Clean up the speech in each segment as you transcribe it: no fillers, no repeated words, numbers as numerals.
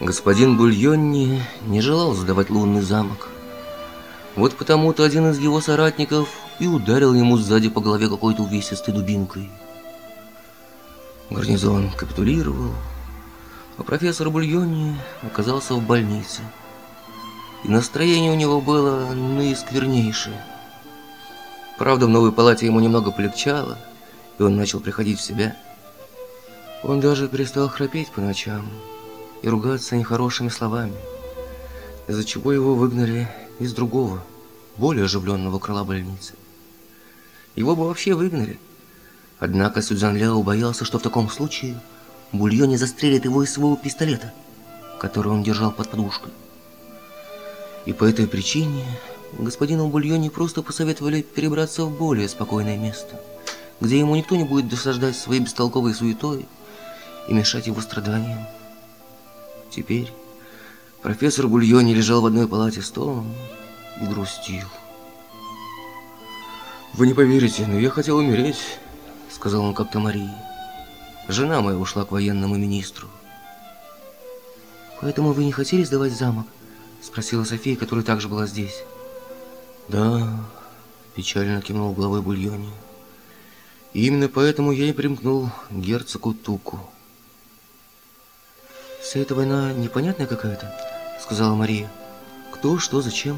Господин Бульонни не желал сдавать лунный замок. Вот потому-то один из его соратников и ударил ему сзади по голове какой-то увесистой дубинкой. Гарнизон капитулировал, а профессор Бульонни оказался в больнице. И настроение у него было наисквернейшее. Правда, в новой палате ему немного полегчало, и он начал приходить в себя. Он даже перестал храпеть по ночам и ругаться нехорошими словами, из-за чего его выгнали из другого, более оживленного крыла больницы. Его бы вообще выгнали. Однако Сюзан Ляо боялся, что в таком случае Бульонни застрелит его из своего пистолета, который он держал под подушкой. И по этой причине господину Бульонни просто посоветовали перебраться в более спокойное место, где ему никто не будет досаждать своей бестолковой суетой и мешать его страданиям. Теперь профессор Бульонни лежал в одной палате с Томом и грустил. «Вы не поверите, но я хотел умереть», — сказал он как-то Марии. «Жена моя ушла к военному министру». «Поэтому вы не хотели сдавать замок?» — спросила София, которая также была здесь. «Да», — печально кивнул головой Бульонни. «И именно поэтому я и примкнул к герцогу Туку». «Вся эта война непонятная какая-то», — сказала Мария. «Кто, что, зачем?»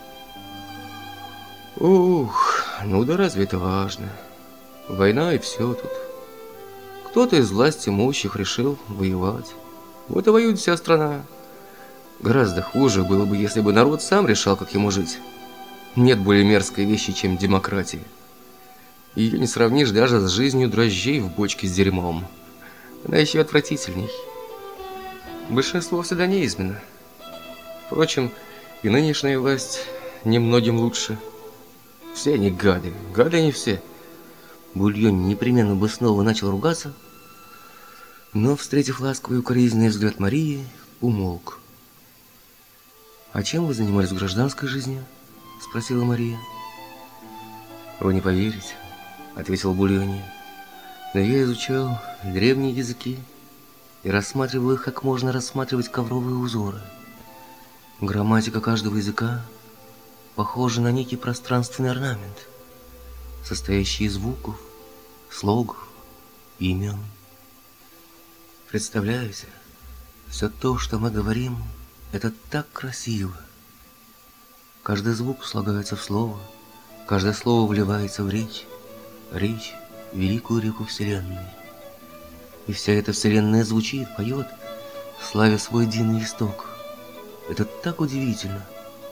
«Ух, ну да разве это важно? Война и все тут. Кто-то из власти имущих решил воевать. Вот и воюет вся страна. Гораздо хуже было бы, если бы народ сам решал, как ему жить. Нет более мерзкой вещи, чем демократия. Ее не сравнишь даже с жизнью дрожжей в бочке с дерьмом. Она еще отвратительней. Большинство всегда неизменно. Впрочем, и нынешняя власть немногим лучше. Все они гады. Гады они все». Бульонни непременно бы снова начал ругаться, но, встретив ласковый и укоризненный взгляд Марии, умолк. «А чем вы занимались в гражданской жизни?» — спросила Мария. «Вы не поверите», — ответил Бульонни, «но я изучал древние языки и рассматривал их, как можно рассматривать ковровые узоры. Грамматика каждого языка похожа на некий пространственный орнамент, состоящий из звуков, слогов и имен. Представляете, все то, что мы говорим, это так красиво. Каждый звук слагается в слово, каждое слово вливается в речь, речь — в великую реку Вселенной. И вся эта Вселенная звучит, поет, славя свой дивный исток. Это так удивительно».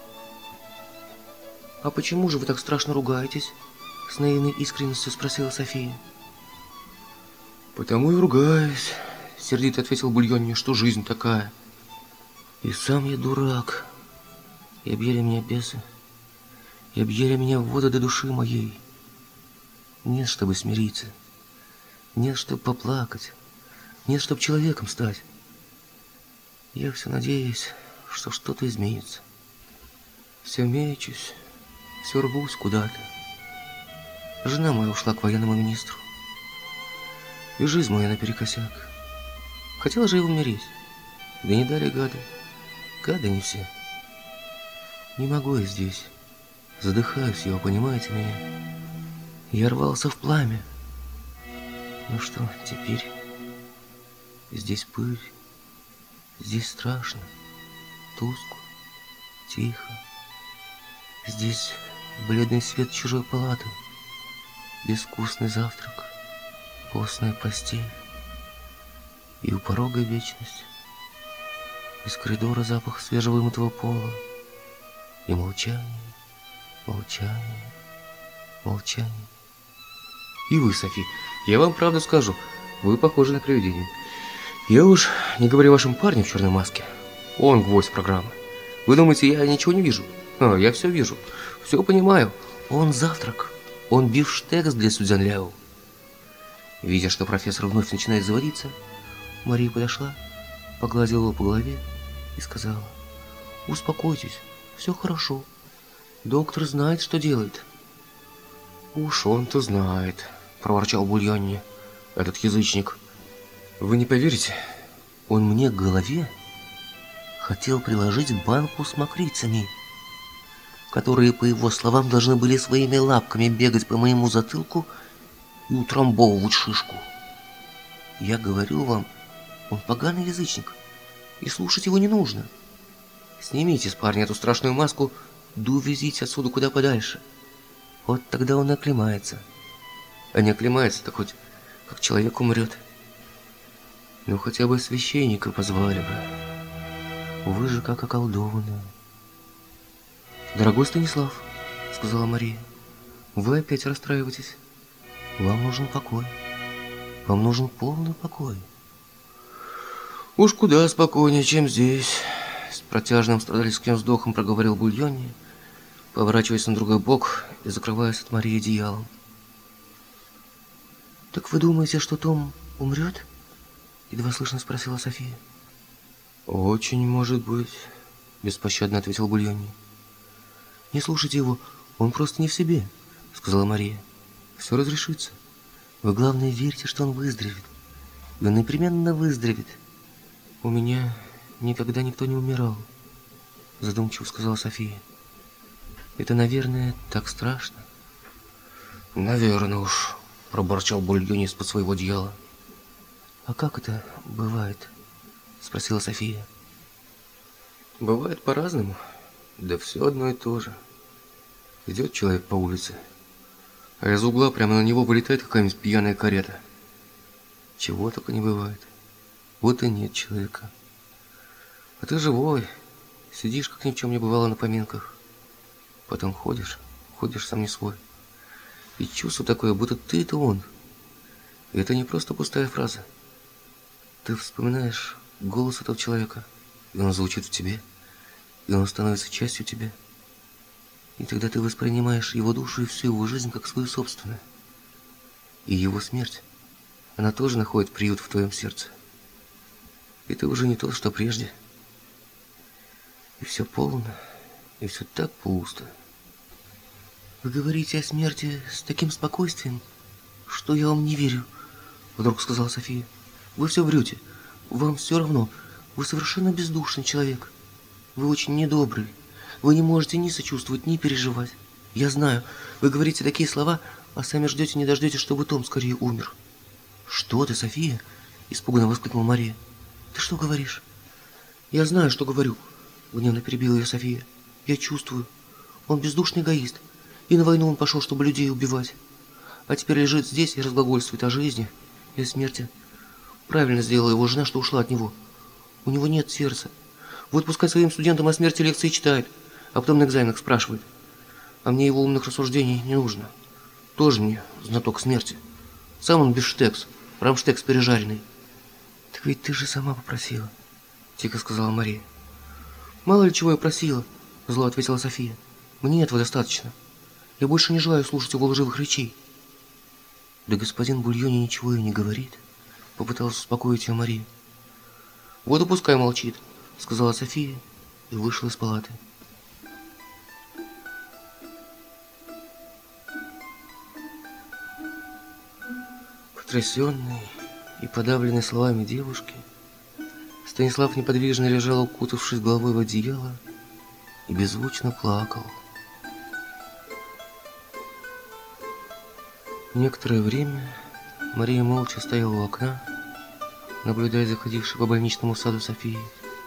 «А почему же вы так страшно ругаетесь?» — с наивной искренностью спросила София. «Потому и ругаюсь», — сердито ответил Бульонни, — «что жизнь такая. И сам я дурак. И объели меня бесы, и объели меня в воду до души моей. Нет, чтобы смириться, нет, чтобы поплакать, нет, чтобы человеком стать. Я все надеюсь, что что-то изменится. Все мечусь, все рвусь куда-то. Жена моя ушла к военному министру, и жизнь моя наперекосяк. Хотела же и умереть, да не дали гады. Гады не все. Не могу я здесь. Задыхаюсь я, понимаете меня? Я рвался в пламя. Ну что теперь? Здесь пыль, здесь страшно, тускло, тихо. Здесь бледный свет чужой палаты, безвкусный завтрак, постная постель. И у порога вечность. Из коридора запах свежевымытого пола. И молчание, молчание, молчание. И вы, Софи, я вам правду скажу, вы похожи на привидение. Я уж не говорю о вашем парне в черной маске. Он гвоздь программы. Вы думаете, я ничего не вижу? Я все вижу, все понимаю. Он завтрак, он бифштекс для Сюзан Ляо. Видя, что профессор вновь начинает заводиться, Мария подошла, погладила его по голове и сказала: «Успокойтесь, все хорошо. Доктор знает, что делает». «Уж он-то знает», — проворчал Бульонни, — «этот язычник. Вы не поверите, он мне к голове хотел приложить банку с мокрицами, которые, по его словам, должны были своими лапками бегать по моему затылку и утрамбовывать шишку. Я говорю вам, он поганый язычник, и слушать его не нужно. Снимите с парня эту страшную маску, да увезите отсюда куда подальше. Вот тогда он оклемается. А не оклемается, так хоть как человек умрет. Ну хотя бы священника позвали бы. Вы же как околдованные. Дорогой Станислав, сказала Мария, вы опять расстраиваетесь. Вам нужен покой. Вам нужен полный покой. Уж куда спокойнее, чем здесь. С протяжным страдальческим вздохом проговорил Бульонни, поворачиваясь на другой бок и закрываясь от Марии одеялом. «Так вы думаете, что Том умрет?» Едва слышно спросила София. «Очень может быть», беспощадно ответил Бульонни. «Не слушайте его, он просто не в себе», сказала Мария. «Все разрешится. Вы, главное, верьте, что он выздоровеет. И он непременно выздоровеет. У меня никогда никто не умирал», задумчиво сказала София. «Это, наверное, так страшно». «Наверное уж», проборчал Бульонни из-под своего одеяла. «А как это бывает?» спросила София. «Бывает по-разному. Да все одно и то же. Идет человек по улице, а из угла прямо на него вылетает какая-нибудь пьяная карета. Чего только не бывает. Вот и нет человека. А ты живой, сидишь, как ни в чем не бывало на поминках. Потом ходишь сам не свой. И чувство такое, будто ты — это он. И это не просто пустая фраза. Ты вспоминаешь голос этого человека, и он звучит в тебе, и он становится частью тебя. И тогда ты воспринимаешь его душу и всю его жизнь как свою собственную. И его смерть, она тоже находит приют в твоем сердце. И ты уже не тот, что прежде. И все полно, и все так пусто. Вы говорите о смерти с таким спокойствием, что я вам не верю, вдруг сказала София. Вы все врете. Вам все равно. Вы совершенно бездушный человек. Вы очень недобрый. Вы не можете ни сочувствовать, ни переживать. Я знаю, вы говорите такие слова, а сами ждете не дождетесь, чтобы Том скорее умер. Что ты, София? Испуганно воскликнула Мария. Ты что говоришь? Я знаю, что говорю, гневно перебила ее София. Я чувствую. Он бездушный эгоист. И на войну он пошел, чтобы людей убивать. А теперь лежит здесь и разглагольствует о жизни и о смерти. Правильно сделала его жена, что ушла от него. У него нет сердца. Вот пускай своим студентам о смерти лекции читает, а потом на экзаменах спрашивает. А мне его умных рассуждений не нужно. Тоже мне знаток смерти. Сам он бифштекс, рамштекс пережаренный. Так ведь ты же сама попросила, тихо сказала Мария. Мало ли чего я просила, зло ответила София. Мне этого достаточно. Я больше не желаю слушать его лживых речей. Да господин Бульонни ничего и не говорит, попыталась успокоить ее Мария. Вот и пускай молчит, сказала София и вышла из палаты. Потрясенный и подавленный словами девушки, Станислав неподвижно лежал, укутавшись головой в одеяло, и беззвучно плакал. Некоторое время Мария молча стояла у окна, наблюдая за ходившей по больничному саду Софией.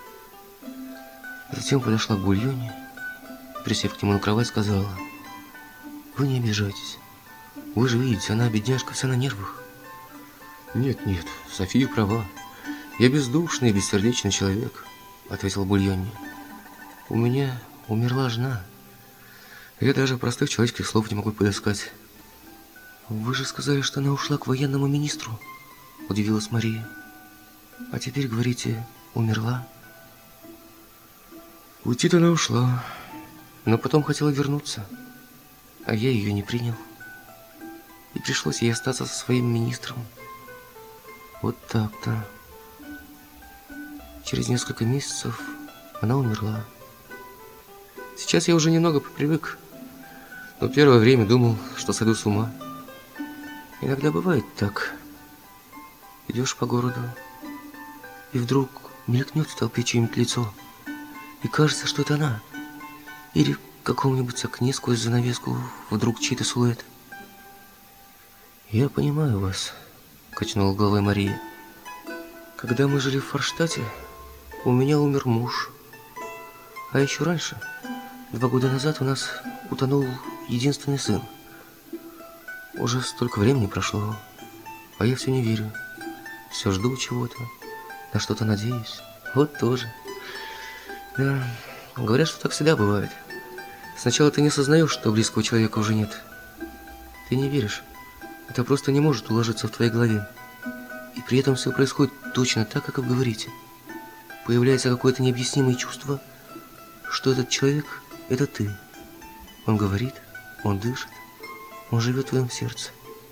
Затем подошла к Бульонни, присев к нему на кровать, сказала: «Вы не обижайтесь. Вы же видите, она, бедняжка, вся на нервах». «Нет, София права. Я бездушный и бессердечный человек», — ответил Бульонни. «У меня умерла жена. Я даже простых человеческих слов не могу подыскать». «Вы же сказали, что она ушла к военному министру», — удивилась Мария. «А теперь, говорите, умерла?» «Уйти-то она ушла, но потом хотела вернуться, а я ее не принял. И пришлось ей остаться со своим министром. Вот так-то. Через несколько месяцев она умерла. Сейчас я уже немного попривык, но первое время думал, что сойду с ума. Иногда бывает так. Идешь по городу, и вдруг мелькнет в толпе чье-нибудь лицо, И кажется, что это она. Или в каком-нибудь окне сквозь занавеску вдруг чей-то силуэт. «Я понимаю вас», — качнула головой Мария. «Когда мы жили в Форштадте, у меня умер муж. А еще раньше, 2 года назад, у нас утонул единственный сын. Уже столько времени прошло, а я все не верю. Все жду чего-то, на что-то надеюсь. Вот тоже. Да, говорят, что так всегда бывает. Сначала ты не осознаешь, что близкого человека уже нет. Ты не веришь. Это просто не может уложиться в твоей голове. И при этом все происходит точно так, как и вы говорите. Появляется какое-то необъяснимое чувство, что этот человек – это ты. Он говорит, он дышит, он живет в твоем сердце.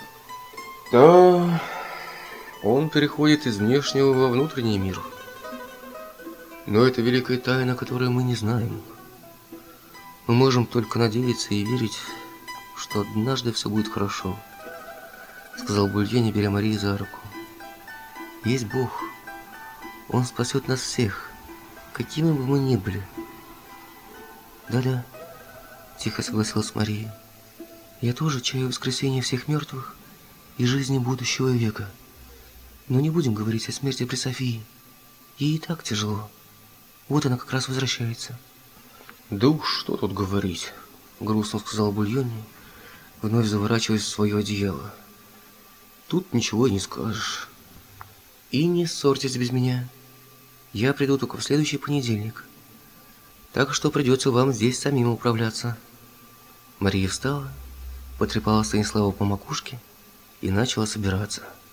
Да, он переходит из внешнего во внутренний мир. Но это великая тайна, которую мы не знаем. Мы можем только надеяться и верить, что однажды все будет хорошо, сказал Бульони, беря Марию за руку. Есть Бог. Он спасет нас всех, какими бы мы ни были. Да-да, тихо согласилась Мария. Я тоже чаю воскресения всех мертвых и жизни будущего века. Но не будем говорить о смерти при Софии. Ей и так тяжело. Вот она как раз возвращается. Да уж, что тут говорить, грустно сказал Бульони, вновь заворачиваясь в свое одеяло. Тут ничего не скажешь. И не ссорьтесь без меня. Я приду только в следующий понедельник. Так что придется вам здесь самим управляться. Мария встала, потрепала Станислава по макушке и начала собираться.